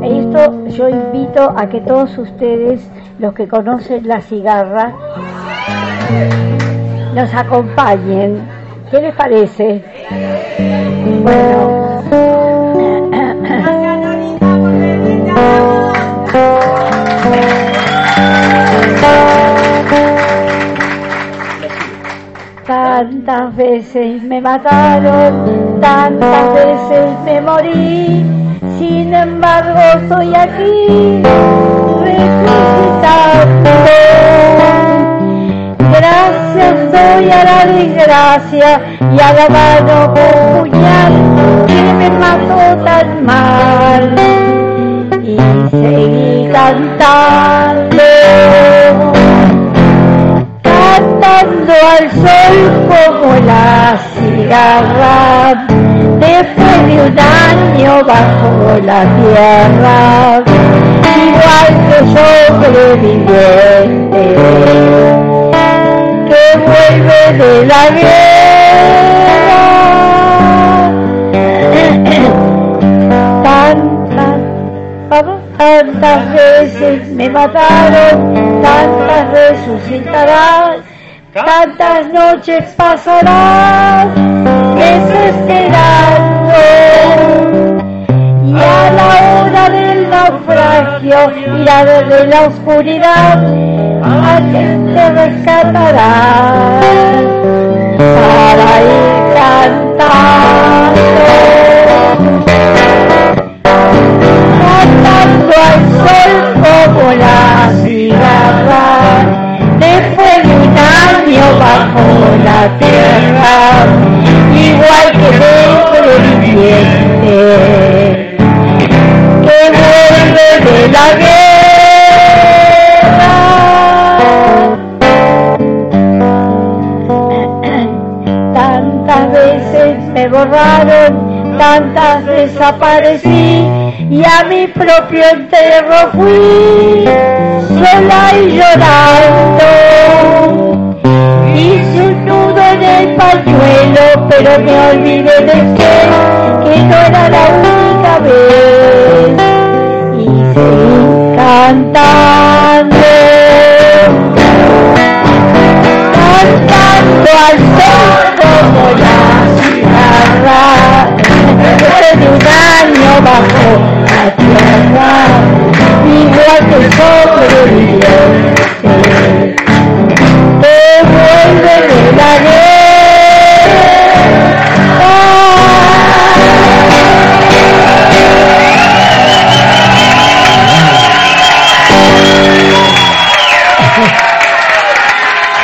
Esto yo invito a que todos ustedes, los que conocen la cigarra, nos acompañen. ¿Qué les parece? Bueno. Tantas veces me mataron, tantas veces me morí, sin embargo estoy aquí, resucitando. Gracias doy a la desgracia y a la mano con puñal que me mató tan mal, y seguí cantando. Cantando al sol como la cigarra, después de un año bajo la tierra, igual que sobreviviente que vuelve de la guerra. Tantas veces me mataron, tantas resucitarán, tantas noches pasarán desesperando, y a la hora del naufragio y de la oscuridad alguien te rescatará para ir cantando. Cantando al sol como la cigarra, después de un año bajo la tierra, igual que sobreviviente que vuelve de la guerra. Tantas veces me borraron, tantas desaparecí, y a mi propio entierro fui, sola y llorando. Hice un nudo en el pañuelo, pero me olvidé de que no era la única vez, y seguí cantando. Cantando al sol como la cigarra, después de un año bajo la tierra, igual que sobreviviente